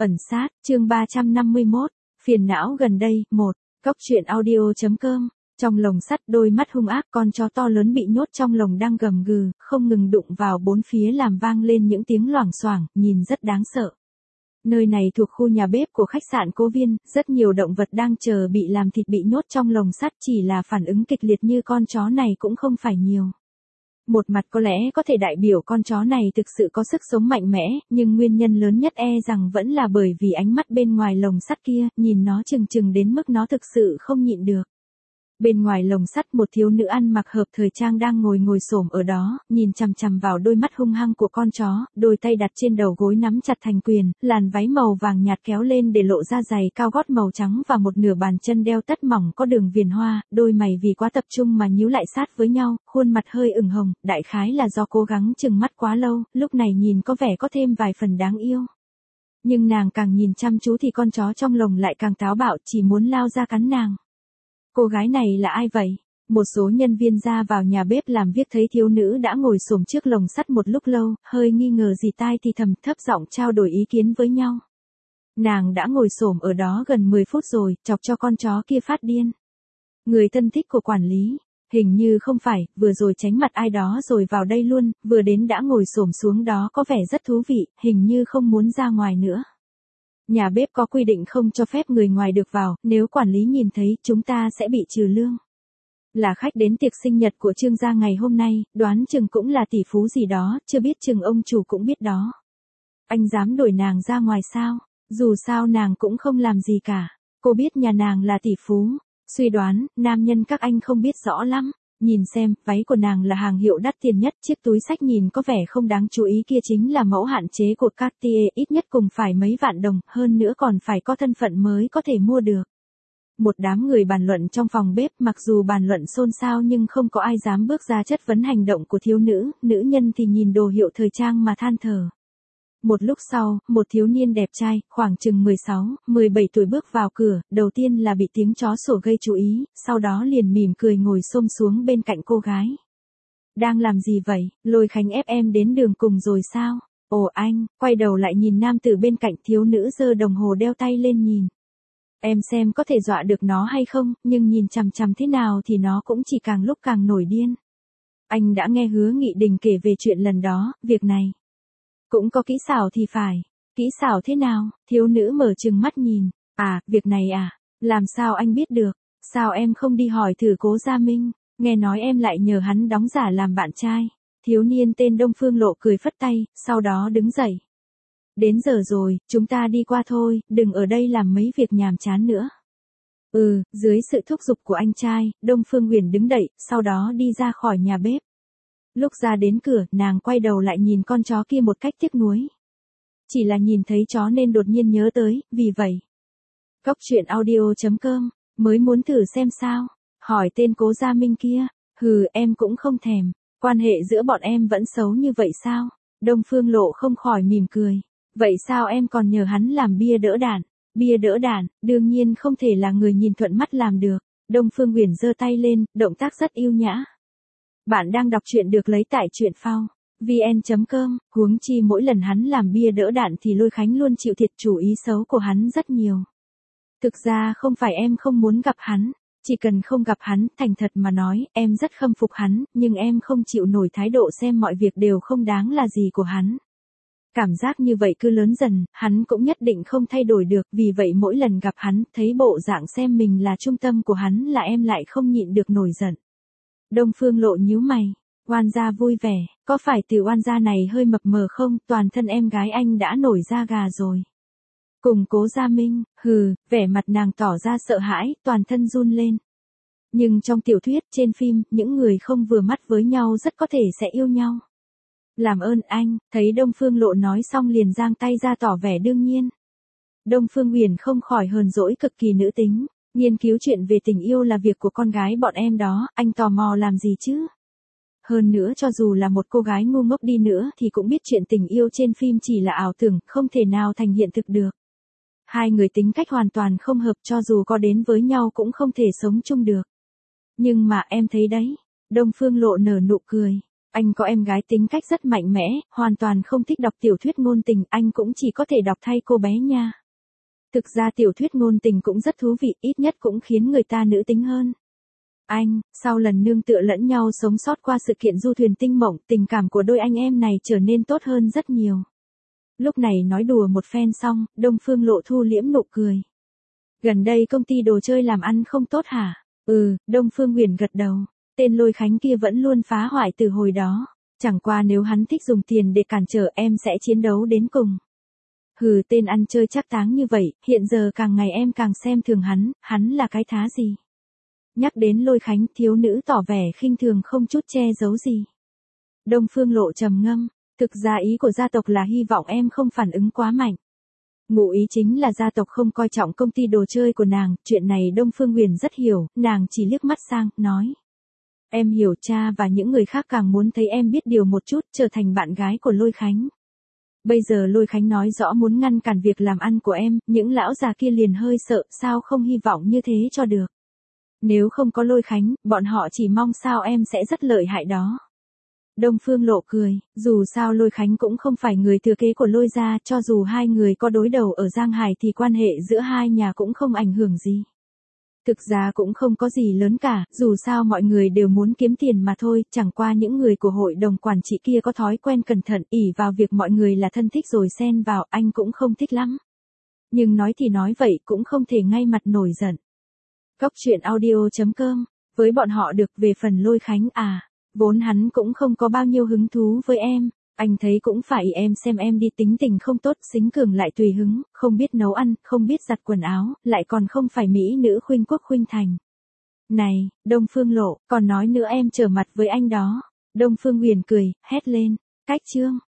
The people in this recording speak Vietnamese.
Ẩn sát, chương 351, phiền não gần đây, 1, Cóc truyện audio.com. Trong lồng sắt đôi mắt hung ác, con chó to lớn bị nhốt trong lồng đang gầm gừ, không ngừng đụng vào bốn phía làm vang lên những tiếng loảng xoảng, nhìn rất đáng sợ. Nơi này thuộc khu nhà bếp của khách sạn Cố Viên, rất nhiều động vật đang chờ bị làm thịt bị nhốt trong lồng sắt, chỉ là phản ứng kịch liệt như con chó này cũng không phải nhiều. Một mặt có lẽ có thể đại biểu con chó này thực sự có sức sống mạnh mẽ, nhưng nguyên nhân lớn nhất rằng vẫn là bởi vì ánh mắt bên ngoài lồng sắt kia, nhìn nó trừng trừng đến mức nó thực sự không nhịn được. Bên ngoài lồng sắt một thiếu nữ ăn mặc hợp thời trang đang ngồi xổm ở đó, nhìn chằm chằm vào đôi mắt hung hăng của con chó, đôi tay đặt trên đầu gối nắm chặt thành quyền, làn váy màu vàng nhạt kéo lên để lộ ra giày cao gót màu trắng và một nửa bàn chân đeo tất mỏng có đường viền hoa, đôi mày vì quá tập trung mà nhíu lại sát với nhau, khuôn mặt hơi ửng hồng, đại khái là do cố gắng chừng mắt quá lâu, lúc này nhìn có vẻ có thêm vài phần đáng yêu. Nhưng nàng càng nhìn chăm chú thì con chó trong lồng lại càng táo bạo, chỉ muốn lao ra cắn nàng. Cô gái này là ai vậy? Một số nhân viên ra vào nhà bếp làm việc thấy thiếu nữ đã ngồi xổm trước lồng sắt một lúc lâu, hơi nghi ngờ gì tai thì thầm thấp giọng trao đổi ý kiến với nhau. Nàng đã ngồi xổm ở đó gần 10 phút rồi, chọc cho con chó kia phát điên. Người thân thích của quản lý, hình như không phải, vừa rồi tránh mặt ai đó rồi vào đây luôn, vừa đến đã ngồi xổm xuống đó có vẻ rất thú vị, hình như không muốn ra ngoài nữa. Nhà bếp có quy định không cho phép người ngoài được vào, nếu quản lý nhìn thấy chúng ta sẽ bị trừ lương. Là khách đến tiệc sinh nhật của Trương gia ngày hôm nay, đoán chừng cũng là tỷ phú gì đó, chưa biết chừng ông chủ cũng biết đó. Anh dám đuổi nàng ra ngoài sao? Dù sao nàng cũng không làm gì cả. Cô biết nhà nàng là tỷ phú. Suy đoán, nam nhân các anh không biết rõ lắm. Nhìn xem, váy của nàng là hàng hiệu đắt tiền nhất, chiếc túi xách nhìn có vẻ không đáng chú ý kia chính là mẫu hạn chế của Cartier, ít nhất cùng phải mấy vạn đồng, hơn nữa còn phải có thân phận mới có thể mua được. Một đám người bàn luận trong phòng bếp, mặc dù bàn luận xôn xao nhưng không có ai dám bước ra chất vấn hành động của thiếu nữ, nữ nhân thì nhìn đồ hiệu thời trang mà than thở. Một lúc sau, một thiếu niên đẹp trai, khoảng chừng 16, 17 tuổi bước vào cửa, đầu tiên là bị tiếng chó sủa gây chú ý, sau đó liền mỉm cười ngồi xổm xuống bên cạnh cô gái. Đang làm gì vậy, Lôi Khánh ép em đến đường cùng rồi sao? Ồ anh, quay đầu lại nhìn nam tử bên cạnh, thiếu nữ giơ đồng hồ đeo tay lên nhìn. Em xem có thể dọa được nó hay không, nhưng nhìn chằm chằm thế nào thì nó cũng chỉ càng lúc càng nổi điên. Anh đã nghe Hứa Nghị Đình kể về chuyện lần đó, việc này cũng có kỹ xảo thì phải. Kỹ xảo thế nào? Thiếu nữ mở trừng mắt nhìn. À, việc này à? Làm sao anh biết được? Sao em không đi hỏi thử Cố Gia Minh? Nghe nói em lại nhờ hắn đóng giả làm bạn trai. Thiếu niên tên Đông Phương Lộ cười phất tay, sau đó đứng dậy. Đến giờ rồi, chúng ta đi qua thôi, đừng ở đây làm mấy việc nhàm chán nữa. Dưới sự thúc giục của anh trai, Đông Phương Huyền đứng dậy, sau đó đi ra khỏi nhà bếp. Lúc ra đến cửa, nàng quay đầu lại nhìn con chó kia một cách tiếc nuối. Chỉ là nhìn thấy chó nên đột nhiên nhớ tới, vì vậy. Cóc truyện audio.com, mới muốn thử xem sao. Hỏi tên Cố Gia Minh kia, em cũng không thèm. Quan hệ giữa bọn em vẫn xấu như vậy sao? Đông Phương Lộ không khỏi mỉm cười. Vậy sao em còn nhờ hắn làm bia đỡ đạn? Bia đỡ đạn, đương nhiên không thể là người nhìn thuận mắt làm được. Đông Phương Huyền giơ tay lên, động tác rất yêu nhã. Bạn đang đọc truyện được lấy tại truyện phao vn.com, huống chi mỗi lần hắn làm bia đỡ đạn thì Lôi Khánh luôn chịu thiệt, chủ ý xấu của hắn rất nhiều. Thực ra không phải em không muốn gặp hắn, chỉ cần không gặp hắn, thành thật mà nói, em rất khâm phục hắn, nhưng em không chịu nổi thái độ xem mọi việc đều không đáng là gì của hắn. Cảm giác như vậy cứ lớn dần, hắn cũng nhất định không thay đổi được, vì vậy mỗi lần gặp hắn, thấy bộ dạng xem mình là trung tâm của hắn là em lại không nhịn được nổi giận. Đông Phương Lộ nhíu mày, oan gia vui vẻ, có phải từ oan gia này hơi mập mờ không, toàn thân em gái anh đã nổi da gà rồi. Cùng Cố Gia Minh, vẻ mặt nàng tỏ ra sợ hãi, toàn thân run lên. Nhưng trong tiểu thuyết, trên phim, những người không vừa mắt với nhau rất có thể sẽ yêu nhau. Làm ơn anh, thấy Đông Phương Lộ nói xong liền giang tay ra tỏ vẻ đương nhiên. Đông Phương Huyền không khỏi hờn dỗi cực kỳ nữ tính. Nghiên cứu chuyện về tình yêu là việc của con gái bọn em đó, anh tò mò làm gì chứ? Hơn nữa cho dù là một cô gái ngu ngốc đi nữa thì cũng biết chuyện tình yêu trên phim chỉ là ảo tưởng, không thể nào thành hiện thực được. Hai người tính cách hoàn toàn không hợp, cho dù có đến với nhau cũng không thể sống chung được. Nhưng mà em thấy đấy, Đông Phương Lộ nở nụ cười. Anh có em gái tính cách rất mạnh mẽ, hoàn toàn không thích đọc tiểu thuyết ngôn tình, anh cũng chỉ có thể đọc thay cô bé nha. Thực ra tiểu thuyết ngôn tình cũng rất thú vị, ít nhất cũng khiến người ta nữ tính hơn. Anh, sau lần nương tựa lẫn nhau sống sót qua sự kiện du thuyền tinh mộng, tình cảm của đôi anh em này trở nên tốt hơn rất nhiều. Lúc này nói đùa một phen xong, Đông Phương Lộ thu liễm nụ cười. Gần đây công ty đồ chơi làm ăn không tốt hả? Đông Phương Huyền gật đầu. Tên Lôi Khánh kia vẫn luôn phá hoại từ hồi đó. Chẳng qua nếu hắn thích dùng tiền để cản trở em sẽ chiến đấu đến cùng. Tên ăn chơi chắc táng như vậy, hiện giờ càng ngày em càng xem thường hắn là cái thá gì? Nhắc đến Lôi Khánh, thiếu nữ tỏ vẻ khinh thường không chút che giấu gì. Đông Phương Lộ trầm ngâm, thực ra ý của gia tộc là hy vọng em không phản ứng quá mạnh. Ngụ ý chính là gia tộc không coi trọng công ty đồ chơi của nàng, chuyện này Đông Phương Huyền rất hiểu, nàng chỉ liếc mắt sang, nói. Em hiểu, cha và những người khác càng muốn thấy em biết điều một chút, trở thành bạn gái của Lôi Khánh. Bây giờ Lôi Khánh nói rõ muốn ngăn cản việc làm ăn của em, những lão già kia liền hơi sợ, sao không hy vọng như thế cho được. Nếu không có Lôi Khánh, bọn họ chỉ mong sao em sẽ rất lợi hại đó. Đông Phương Lộ cười, dù sao Lôi Khánh cũng không phải người thừa kế của Lôi gia, cho dù hai người có đối đầu ở Giang Hải thì quan hệ giữa hai nhà cũng không ảnh hưởng gì. Thực ra cũng không có gì lớn cả, dù sao mọi người đều muốn kiếm tiền mà thôi, chẳng qua những người của hội đồng quản trị kia có thói quen cẩn thận, ỷ vào việc mọi người là thân thích rồi xen vào, anh cũng không thích lắm. Nhưng nói thì nói vậy, cũng không thể ngay mặt nổi giận. Cóc truyện audio.com, với bọn họ được, về phần Lôi Khánh vốn hắn cũng không có bao nhiêu hứng thú với em, anh thấy cũng phải em xem em đi tính tình không tốt, xính cường lại tùy hứng, không biết nấu ăn, không biết giặt quần áo, lại còn không phải mỹ nữ khuynh quốc khuynh thành. Này, Đông Phương Lộ, còn nói nữa em trở mặt với anh đó. Đông Phương Huyền cười, hét lên, cách chương.